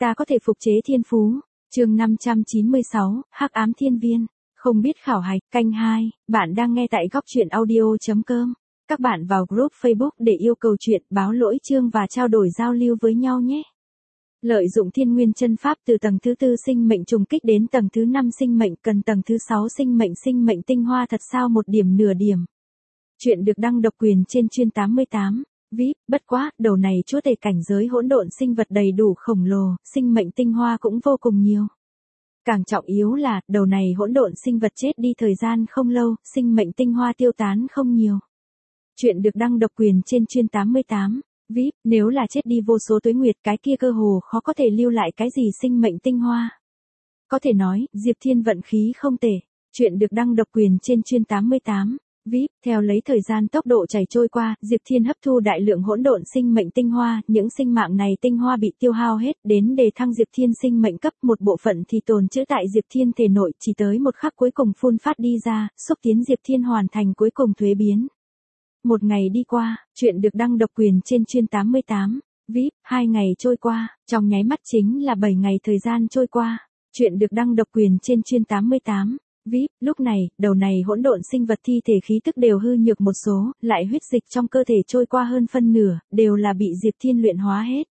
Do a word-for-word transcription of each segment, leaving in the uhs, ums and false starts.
Ta có thể phục chế thiên phú. Chương năm trăm chín mươi sáu, Hắc ám thiên viên. Không biết khảo hạch, canh hai, bạn đang nghe tại góc truyện audio chấm com. Các bạn vào group Facebook để yêu cầu chuyện, báo lỗi chương và trao đổi giao lưu với nhau nhé. Lợi dụng thiên nguyên chân pháp từ tầng thứ tư sinh mệnh trùng kích đến tầng thứ năm sinh mệnh, cần tầng thứ sáu sinh mệnh sinh mệnh tinh hoa thật sao một điểm nửa điểm. Chuyện được đăng độc quyền trên chuyên tám mươi tám. vê i pê, bất quá, đầu này chúa tể cảnh giới hỗn độn sinh vật đầy đủ khổng lồ, sinh mệnh tinh hoa cũng vô cùng nhiều. Càng trọng yếu là, đầu này hỗn độn sinh vật chết đi thời gian không lâu, sinh mệnh tinh hoa tiêu tán không nhiều. Chuyện được đăng độc quyền trên chuyên tám mươi tám. vê i pê, nếu là chết đi vô số tuế nguyệt cái kia cơ hồ khó có thể lưu lại cái gì sinh mệnh tinh hoa. Có thể nói, Diệp Thiên vận khí không tệ. Chuyện được đăng độc quyền trên chuyên tám mươi tám. vê i pê, theo lấy thời gian tốc độ chảy trôi qua, Diệp Thiên hấp thu đại lượng hỗn độn sinh mệnh tinh hoa, những sinh mạng này tinh hoa bị tiêu hao hết, đến đề thăng Diệp Thiên sinh mệnh cấp, một bộ phận thì tồn trữ tại Diệp Thiên thể nội, chỉ tới một khắc cuối cùng phun phát đi ra, xúc tiến Diệp Thiên hoàn thành cuối cùng thuế biến. Một ngày đi qua, chuyện được đăng độc quyền trên chuyên tám mươi tám. vê i pê, hai ngày trôi qua, trong nháy mắt chính là bảy ngày thời gian trôi qua. Chuyện được đăng độc quyền trên chuyên tám mươi tám. vê i pê, lúc này, đầu này hỗn độn sinh vật thi thể khí tức đều hư nhược một số, lại huyết dịch trong cơ thể trôi qua hơn phân nửa, đều là bị Diệp Thiên luyện hóa hết.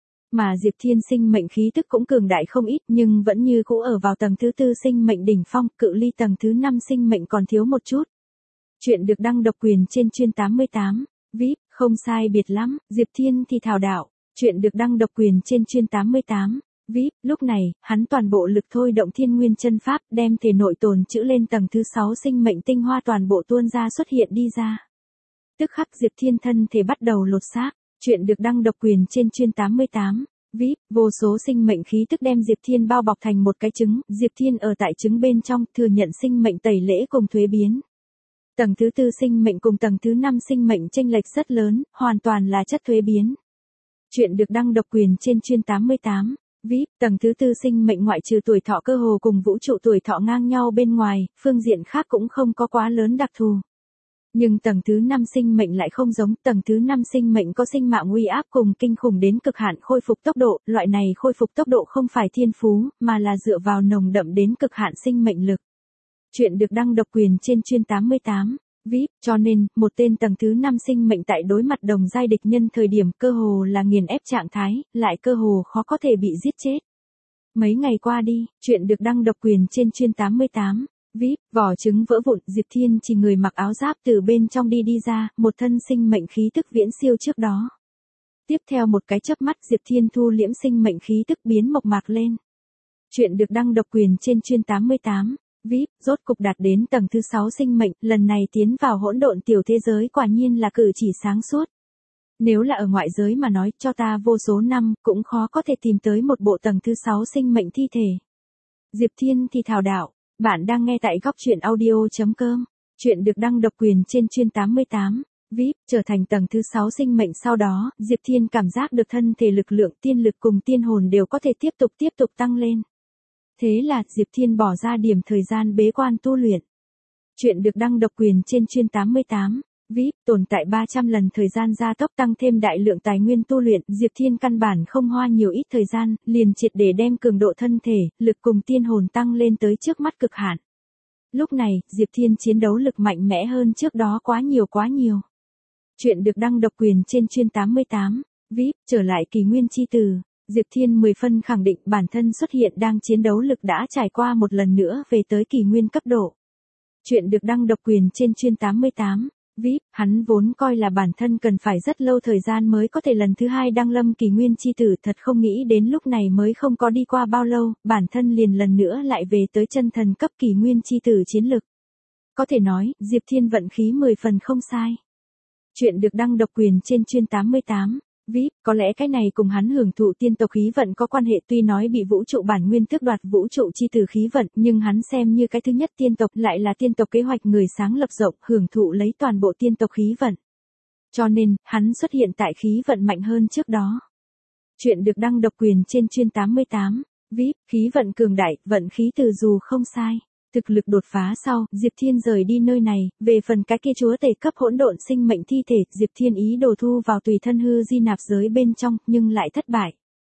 Mà Diệp Thiên sinh mệnh khí tức cũng cường đại không ít, nhưng vẫn như cũ ở vào tầng thứ tư sinh mệnh đỉnh phong, cự ly tầng thứ năm sinh mệnh còn thiếu một chút. Chuyện được đăng độc quyền trên chuyên tám mươi tám. vê i pê, không sai biệt lắm, Diệp Thiên thì thảo đạo. Chuyện được đăng độc quyền trên chuyên tám mươi tám. vê i pê, lúc này, hắn toàn bộ lực thôi động thiên nguyên chân pháp, đem thể nội tồn trữ lên tầng thứ sáu sinh mệnh tinh hoa toàn bộ tuôn ra xuất hiện đi ra. Tức khắc Diệp Thiên thân thể bắt đầu lột xác. Chuyện được đăng độc quyền trên chuyên tám mươi tám. vê i pê, vô số sinh mệnh khí tức đem Diệp Thiên bao bọc thành một cái trứng, Diệp Thiên ở tại trứng bên trong, thừa nhận sinh mệnh tẩy lễ cùng thuế biến. Tầng thứ tư sinh mệnh cùng tầng thứ năm sinh mệnh chênh lệch rất lớn, hoàn toàn là chất thuế biến. Chuyện được đăng độc quyền trên chuyên tám mươi tám. vê i pê, tầng thứ tư sinh mệnh ngoại trừ tuổi thọ cơ hồ cùng vũ trụ tuổi thọ ngang nhau bên ngoài, phương diện khác cũng không có quá lớn đặc thù. Nhưng tầng thứ năm sinh mệnh lại không giống, tầng thứ năm sinh mệnh có sinh mạng uy áp cùng kinh khủng đến cực hạn khôi phục tốc độ, loại này khôi phục tốc độ không phải thiên phú, mà là dựa vào nồng đậm đến cực hạn sinh mệnh lực. Chuyện được đăng độc quyền trên chuyên tám mươi tám. vê i pê, cho nên, một tên tầng thứ năm sinh mệnh tại đối mặt đồng giai địch nhân thời điểm cơ hồ là nghiền ép trạng thái, lại cơ hồ khó có thể bị giết chết. Mấy ngày qua đi, chuyện được đăng độc quyền trên chuyên tám mươi tám. vê i pê, vỏ trứng vỡ vụn, Diệp Thiên chỉ người mặc áo giáp từ bên trong đi đi ra, một thân sinh mệnh khí tức viễn siêu trước đó. Tiếp theo một cái chớp mắt Diệp Thiên thu liễm sinh mệnh khí tức biến mộc mạc lên. Chuyện được đăng độc quyền trên chuyên tám mươi tám. vê i pê, rốt cục đạt đến tầng thứ sáu sinh mệnh, lần này tiến vào hỗn độn tiểu thế giới quả nhiên là cử chỉ sáng suốt. Nếu là ở ngoại giới mà nói, cho ta vô số năm, cũng khó có thể tìm tới một bộ tầng thứ sáu sinh mệnh thi thể. Diệp Thiên thì thảo đạo, bạn đang nghe tại góc truyện audio chấm com. Chuyện được đăng độc quyền trên chuyên tám mươi tám. vê i pê, trở thành tầng thứ sáu sinh mệnh sau đó, Diệp Thiên cảm giác được thân thể lực lượng tiên lực cùng tiên hồn đều có thể tiếp tục tiếp tục tăng lên. Thế là, Diệp Thiên bỏ ra điểm thời gian bế quan tu luyện. Chuyện được đăng độc quyền trên chuyên tám mươi tám. vê i pê, tồn tại ba trăm lần thời gian gia tốc tăng thêm đại lượng tài nguyên tu luyện, Diệp Thiên căn bản không hoa nhiều ít thời gian, liền triệt để đem cường độ thân thể, lực cùng tiên hồn tăng lên tới trước mắt cực hạn. Lúc này, Diệp Thiên chiến đấu lực mạnh mẽ hơn trước đó quá nhiều quá nhiều. Chuyện được đăng độc quyền trên chuyên tám mươi tám. vê i pê, trở lại kỷ nguyên chi tử. Diệp Thiên mười phân khẳng định bản thân xuất hiện đang chiến đấu lực đã trải qua một lần nữa về tới kỷ nguyên cấp độ. Chuyện được đăng độc quyền trên chuyên tám mươi tám. vê i pê, hắn vốn coi là bản thân cần phải rất lâu thời gian mới có thể lần thứ hai đăng lâm kỷ nguyên chi tử, thật không nghĩ đến lúc này mới không có đi qua bao lâu, bản thân liền lần nữa lại về tới chân thần cấp kỷ nguyên chi tử chiến lực. Có thể nói, Diệp Thiên vận khí mười phần không sai. Chuyện được đăng độc quyền trên chuyên tám mươi tám. vê i pê, có lẽ cái này cùng hắn hưởng thụ tiên tộc khí vận có quan hệ, tuy nói bị vũ trụ bản nguyên tước đoạt vũ trụ chi tử khí vận, nhưng hắn xem như cái thứ nhất tiên tộc, lại là tiên tộc kế hoạch người sáng lập rộng, hưởng thụ lấy toàn bộ tiên tộc khí vận. Cho nên, hắn xuất hiện tại khí vận mạnh hơn trước đó. Chuyện được đăng độc quyền trên chuyên tám mươi tám. vê i pê, khí vận cường đại, vận khí từ dù không sai. Thực lực đột phá sau, Diệp Thiên rời đi nơi này, về phần cái kia chúa tể cấp hỗn độn sinh mệnh thi thể, Diệp Thiên ý đồ thu vào tùy thân hư di nạp giới bên trong, nhưng lại thất bại.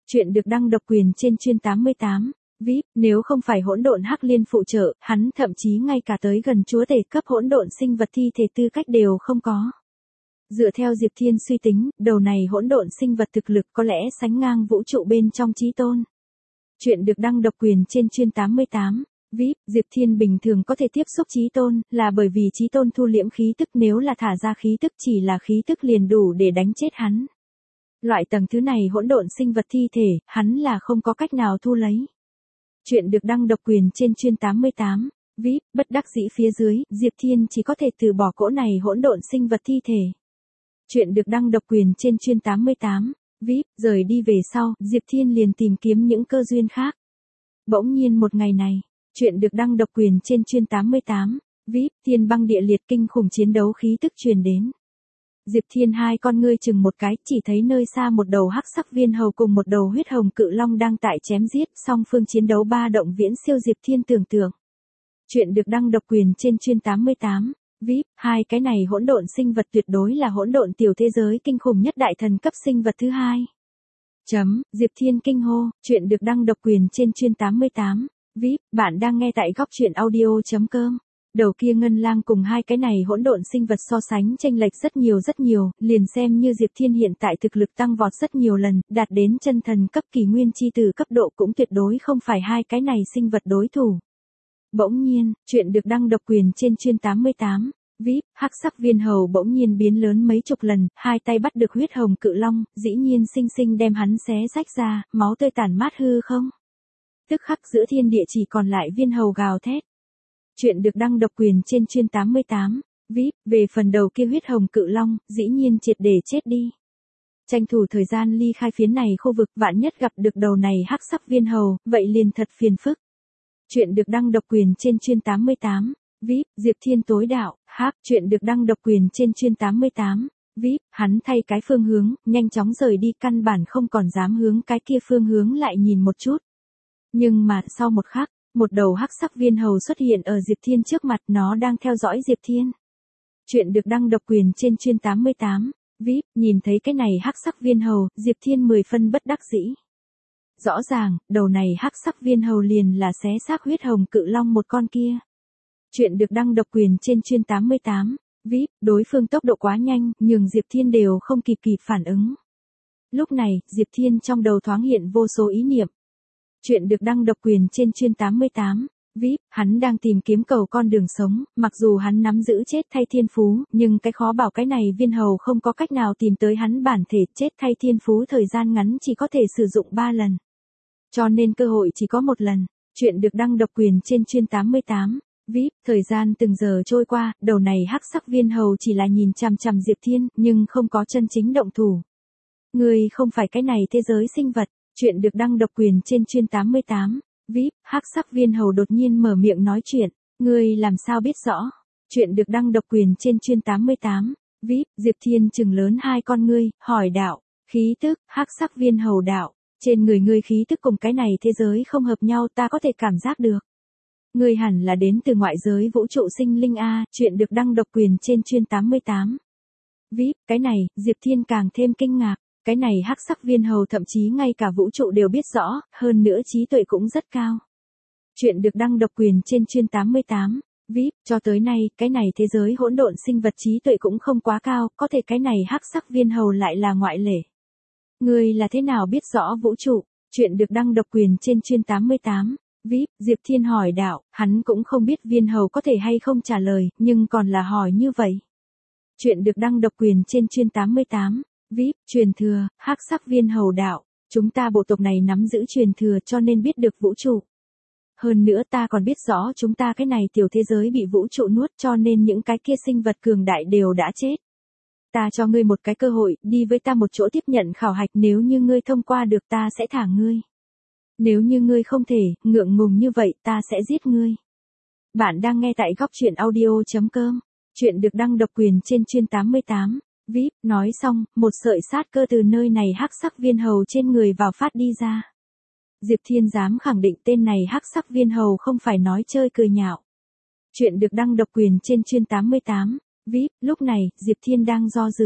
Chuyện được đăng độc quyền trên chuyên tám mươi tám. vê i pê, nếu không phải hỗn độn hắc liên phụ trợ, hắn thậm chí ngay cả tới gần chúa tể cấp hỗn độn sinh vật thi thể tư cách đều không có. Dựa theo Diệp Thiên suy tính, đầu này hỗn độn sinh vật thực lực có lẽ sánh ngang vũ trụ bên trong chí tôn. Chuyện được đăng độc quyền trên chuyên tám mươi tám. vê i pê, Diệp Thiên bình thường có thể tiếp xúc chí tôn, là bởi vì chí tôn thu liễm khí tức, nếu là thả ra khí tức chỉ là khí tức liền đủ để đánh chết hắn. Loại tầng thứ này hỗn độn sinh vật thi thể, hắn là không có cách nào thu lấy. Chuyện được đăng độc quyền trên chuyên tám mươi tám. vê i pê, bất đắc dĩ phía dưới, Diệp Thiên chỉ có thể từ bỏ cỗ này hỗn độn sinh vật thi thể. Chuyện được đăng độc quyền trên chuyên tám mươi tám. vê i pê, rời đi về sau, Diệp Thiên liền tìm kiếm những cơ duyên khác. Bỗng nhiên một ngày này, chuyện được đăng độc quyền trên chuyên tám mươi tám. vê i pê, thiên băng địa liệt kinh khủng chiến đấu khí tức truyền đến. Diệp Thiên hai con ngươi chừng một cái, chỉ thấy nơi xa một đầu hắc sắc viên hầu cùng một đầu huyết hồng cự long đang tại chém giết, song phương chiến đấu ba động viễn siêu Diệp Thiên tưởng tượng. Chuyện được đăng độc quyền trên chuyên tám mươi tám. vê i pê, hai cái này hỗn độn sinh vật tuyệt đối là hỗn độn tiểu thế giới kinh khủng nhất đại thần cấp sinh vật thứ hai. Chấm, Diệp Thiên kinh hô, chuyện được đăng độc quyền trên chuyên tám mươi tám. vê i pê, bạn đang nghe tại góc truyện audio.com. Đầu kia ngân lang cùng hai cái này hỗn độn sinh vật so sánh chênh lệch rất nhiều rất nhiều, liền xem như Diệp Thiên hiện tại thực lực tăng vọt rất nhiều lần, đạt đến chân thần cấp kỳ nguyên chi tử cấp độ cũng tuyệt đối không phải hai cái này sinh vật đối thủ. Bỗng nhiên, chuyện được đăng độc quyền trên chuyên tám mươi tám. vê i pê, hắc sắc viên hầu bỗng nhiên biến lớn mấy chục lần, hai tay bắt được huyết hồng cự long, dĩ nhiên sinh sinh đem hắn xé rách ra, máu tươi tản mát hư không. Tức khắc giữa thiên địa chỉ còn lại viên hầu gào thét. Chuyện được đăng độc quyền trên chuyên tám mươi tám. vê i pê, về phần đầu kia huyết hồng cự long, dĩ nhiên triệt để chết đi. Tranh thủ thời gian ly khai phiến này khu vực, vạn nhất gặp được đầu này hắc sắc viên hầu, vậy liền thật phiền phức. Chuyện được đăng độc quyền trên chuyên tám mươi tám. vê i pê, Diệp Thiên tối đạo, háp, chuyện được đăng độc quyền trên chuyên tám mươi tám. vê i pê, hắn thay cái phương hướng, nhanh chóng rời đi, căn bản không còn dám hướng cái kia phương hướng lại nhìn một chút. Nhưng mà, sau một khắc, một đầu hắc sắc viên hầu xuất hiện ở Diệp Thiên trước mặt, nó đang theo dõi Diệp Thiên. Chuyện được đăng độc quyền trên chuyên tám mươi tám. vê i pê, nhìn thấy cái này hắc sắc viên hầu, Diệp Thiên mười phân bất đắc dĩ. Rõ ràng, đầu này hắc sắc viên hầu liền là xé xác huyết hồng cự long một con kia. Chuyện được đăng độc quyền trên chuyên tám mươi tám. vê i pê, đối phương tốc độ quá nhanh, nhưng Diệp Thiên đều không kịp kịp phản ứng. Lúc này, Diệp Thiên trong đầu thoáng hiện vô số ý niệm. Chuyện được đăng độc quyền trên chuyên tám mươi tám. vê i pê, hắn đang tìm kiếm cầu con đường sống, mặc dù hắn nắm giữ chết thay thiên phú, nhưng cái khó bảo cái này viên hầu không có cách nào tìm tới hắn bản thể, chết thay thiên phú thời gian ngắn chỉ có thể sử dụng ba lần. Cho nên cơ hội chỉ có một lần. Chuyện được đăng độc quyền trên chuyên tám mươi tám. vê i pê, thời gian từng giờ trôi qua, đầu này hắc sắc viên hầu chỉ là nhìn chằm chằm Diệp Thiên, nhưng không có chân chính động thủ. Ngươi không phải cái này thế giới sinh vật. Chuyện được đăng độc quyền trên chuyên tám mươi tám. vê i pê, hắc sắc viên hầu đột nhiên mở miệng nói chuyện. Ngươi làm sao biết rõ? Chuyện được đăng độc quyền trên chuyên tám mươi tám. vê i pê, Diệp Thiên trừng lớn hai con ngươi, hỏi đạo. Khí tức, hắc sắc viên hầu đạo. Trên người ngươi khí tức cùng cái này thế giới không hợp nhau, ta có thể cảm giác được. Ngươi hẳn là đến từ ngoại giới vũ trụ sinh linh A. Chuyện được đăng độc quyền trên chuyên tám mươi tám. vê i pê, cái này, Diệp Thiên càng thêm kinh ngạc. Cái này hắc sắc viên hầu thậm chí ngay cả vũ trụ đều biết rõ, hơn nữa trí tuệ cũng rất cao. Chuyện được đăng độc quyền trên chuyên tám mươi tám. vê i pê, cho tới nay, cái này thế giới hỗn độn sinh vật trí tuệ cũng không quá cao, có thể cái này hắc sắc viên hầu lại là ngoại lệ. Ngươi là thế nào biết rõ vũ trụ? Chuyện được đăng độc quyền trên chuyên tám mươi tám. vê i pê, Diệp Thiên hỏi đạo, hắn cũng không biết viên hầu có thể hay không trả lời, nhưng còn là hỏi như vậy. Chuyện được đăng độc quyền trên chuyên tám mươi tám. vê i pê, truyền thừa, hắc sắc viên hầu đạo, chúng ta bộ tộc này nắm giữ truyền thừa cho nên biết được vũ trụ. Hơn nữa ta còn biết rõ chúng ta cái này tiểu thế giới bị vũ trụ nuốt cho nên những cái kia sinh vật cường đại đều đã chết. Ta cho ngươi một cái cơ hội, đi với ta một chỗ tiếp nhận khảo hạch, nếu như ngươi thông qua được ta sẽ thả ngươi. Nếu như ngươi không thể, ngượng ngùng như vậy ta sẽ giết ngươi. Bạn đang nghe tại góc truyện audio.com. Chuyện được đăng độc quyền trên chuyên tám mươi tám. vê i pê, nói xong, một sợi sát cơ từ nơi này hắc sắc viên hầu trên người vào phát đi ra. Diệp Thiên dám khẳng định tên này hắc sắc viên hầu không phải nói chơi cười nhạo. Chuyện được đăng độc quyền trên chuyên tám mươi tám. vê i pê, lúc này, Diệp Thiên đang do dự.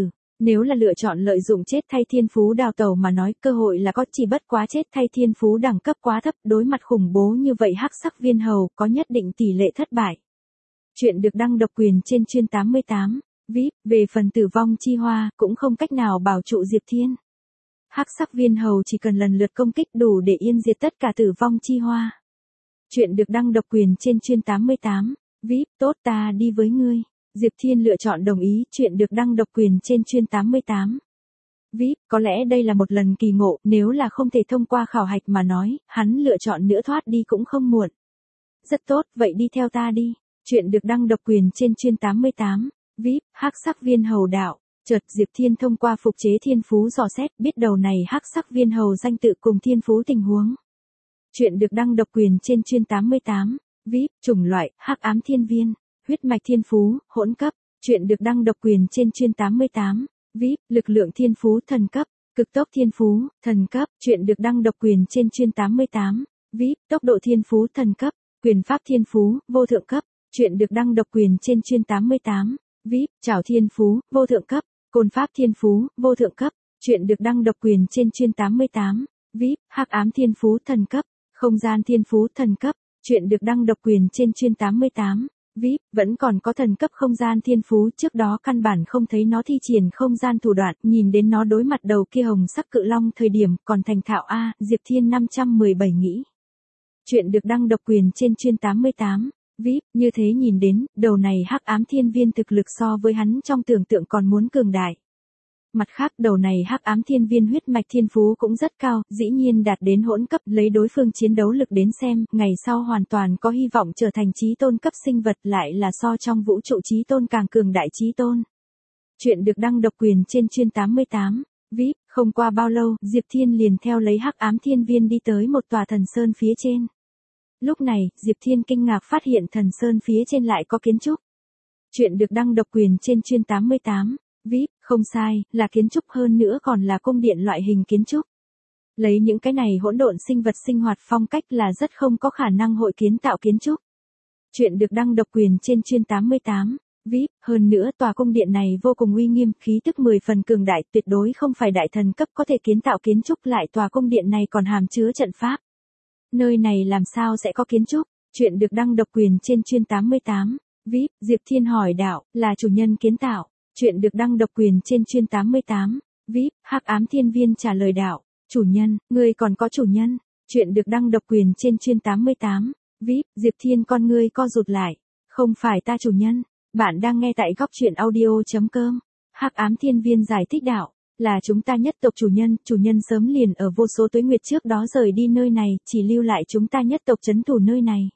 Nếu là lựa chọn lợi dụng chết thay thiên phú đào tẩu mà nói, cơ hội là có, chỉ bất quá chết thay thiên phú đẳng cấp quá thấp, đối mặt khủng bố như vậy hắc sắc viên hầu có nhất định tỷ lệ thất bại. Chuyện được đăng độc quyền trên chuyên tám mươi tám, vê i pê, về phần tử vong chi hoa, cũng không cách nào bảo trụ Diệp Thiên. Hắc sắc viên hầu chỉ cần lần lượt công kích đủ để yên diệt tất cả tử vong chi hoa. Chuyện được đăng độc quyền trên chuyên tám mươi tám, vê i pê, tốt ta đi với ngươi. Diệp Thiên lựa chọn đồng ý. Chuyện được đăng độc quyền trên chuyên tám mươi tám. vê i pê, có lẽ đây là một lần kỳ ngộ, nếu là không thể thông qua khảo hạch mà nói, hắn lựa chọn nữa thoát đi cũng không muộn. Rất tốt, vậy đi theo ta đi. Chuyện được đăng độc quyền trên chuyên tám mươi tám, vê i pê, hắc sắc viên hầu đạo. Chợt Diệp Thiên thông qua phục chế thiên phú dò xét biết đầu này hắc sắc viên hầu danh tự cùng thiên phú tình huống. Chuyện được đăng độc quyền trên chuyên tám mươi tám, vê i pê, chủng loại, hắc ám thiên viên, huyết mạch thiên phú, hỗn cấp. Chuyện được đăng độc quyền trên chuyên tám mươi tám, vê i pê, lực lượng thiên phú thần cấp, cực tốc thiên phú, thần cấp. Chuyện được đăng độc quyền trên chuyên tám mươi tám, vê i pê, tốc độ thiên phú thần cấp, quyền pháp thiên phú, vô thượng cấp. Chuyện được đăng độc quyền trên chuyên tám mươi tám, vê i pê, trảo thiên phú, vô thượng cấp, côn pháp thiên phú, vô thượng cấp. Chuyện được đăng độc quyền trên chuyên tám mươi tám, vê i pê, hắc ám thiên phú thần cấp, không gian thiên phú thần cấp. Chuyện được đăng độc quyền trên chuyên tám mươi tám, vê i pê, vẫn còn có thần cấp không gian thiên phú, trước đó căn bản không thấy nó thi triển không gian thủ đoạn, nhìn đến nó đối mặt đầu kia hồng sắc cự long thời điểm còn thành thạo a, Diệp Thiên năm trăm mười bảy nghĩ. Chuyện được đăng độc quyền trên chuyên tám mươi tám, vê i pê, như thế nhìn đến, đầu này hắc ám thiên viên thực lực so với hắn trong tưởng tượng còn muốn cường đại. Mặt khác, đầu này hắc ám thiên viên huyết mạch thiên phú cũng rất cao, dĩ nhiên đạt đến hỗn cấp, lấy đối phương chiến đấu lực đến xem, ngày sau hoàn toàn có hy vọng trở thành chí tôn cấp sinh vật, lại là so trong vũ trụ chí tôn càng cường đại chí tôn. Chuyện được đăng độc quyền trên chuyên tám mươi tám, vê i pê, không qua bao lâu, Diệp Thiên liền theo lấy hắc ám thiên viên đi tới một tòa thần sơn phía trên. Lúc này, Diệp Thiên kinh ngạc phát hiện thần sơn phía trên lại có kiến trúc. Chuyện được đăng độc quyền trên chuyên tám mươi tám, vê i pê, không sai, là kiến trúc, hơn nữa còn là cung điện loại hình kiến trúc. Lấy những cái này hỗn độn sinh vật sinh hoạt phong cách là rất không có khả năng hội kiến tạo kiến trúc. Chuyện được đăng độc quyền trên chuyên tám mươi tám, vê i pê, hơn nữa tòa cung điện này vô cùng uy nghiêm, khí tức mười phần cường đại, tuyệt đối không phải đại thần cấp có thể kiến tạo kiến trúc, lại tòa cung điện này còn hàm chứa trận pháp. Nơi này làm sao sẽ có kiến trúc? Chuyện được đăng độc quyền trên chuyên tám mươi tám, vê i pê, Diệp Thiên hỏi đạo, là chủ nhân kiến tạo. Chuyện được đăng độc quyền trên chuyên tám mươi tám, vê i pê, hắc ám thiên viên trả lời đạo, chủ nhân, ngươi còn có chủ nhân. Chuyện được đăng độc quyền trên chuyên tám mươi tám, vê i pê, Diệp Thiên con ngươi co rụt lại, không phải ta chủ nhân, bạn đang nghe tại góc truyện audio.com. Hắc ám thiên viên giải thích đạo, là chúng ta nhất tộc chủ nhân, chủ nhân sớm liền ở vô số tuế nguyệt trước đó rời đi nơi này, chỉ lưu lại chúng ta nhất tộc trấn thủ nơi này.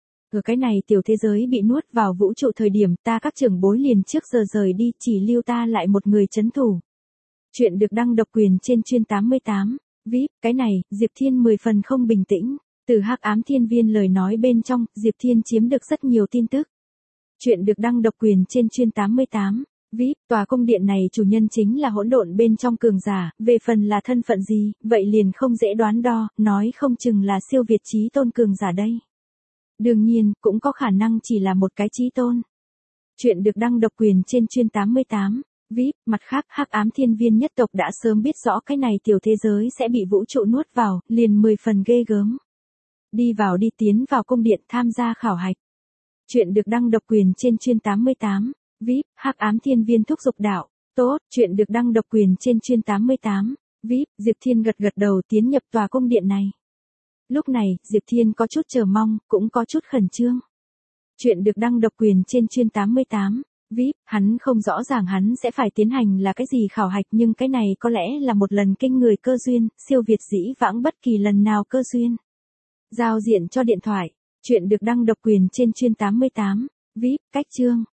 Ở cái này tiểu thế giới bị nuốt vào vũ trụ thời điểm, ta các trưởng bối liền trước giờ rời đi, chỉ lưu ta lại một người trấn thủ. Chuyện được đăng độc quyền trên chuyên tám mươi tám, vê i pê, cái này, Diệp Thiên mười phần không bình tĩnh, từ hắc ám thiên viên lời nói bên trong, Diệp Thiên chiếm được rất nhiều tin tức. Chuyện được đăng độc quyền trên chuyên tám mươi tám, vê i pê, tòa cung điện này chủ nhân chính là hỗn độn bên trong cường giả, về phần là thân phận gì, vậy liền không dễ đoán đo, nói không chừng là siêu việt chí tôn cường giả đây. Đương nhiên, cũng có khả năng chỉ là một cái chí tôn. Chuyện được đăng độc quyền trên chuyên tám mươi tám, vê i pê, mặt khác, hắc ám thiên viên nhất tộc đã sớm biết rõ cái này tiểu thế giới sẽ bị vũ trụ nuốt vào, liền mười phần ghê gớm. Đi vào đi tiến vào cung điện tham gia khảo hạch. Chuyện được đăng độc quyền trên chuyên tám mươi tám, vê i pê, hắc ám thiên viên thúc giục đạo, tốt. Chuyện được đăng độc quyền trên chuyên tám mươi tám, vê i pê, Diệp Thiên gật gật đầu tiến nhập tòa cung điện này. Lúc này, Diệp Thiên có chút chờ mong, cũng có chút khẩn trương. Chuyện được đăng độc quyền trên chuyên tám mươi tám, vê i pê, hắn không rõ ràng hắn sẽ phải tiến hành là cái gì khảo hạch, nhưng cái này có lẽ là một lần kinh người cơ duyên, siêu việt dĩ vãng bất kỳ lần nào cơ duyên. Giao diện cho điện thoại. Chuyện được đăng độc quyền trên chuyên tám mươi tám, vê i pê, cách chương.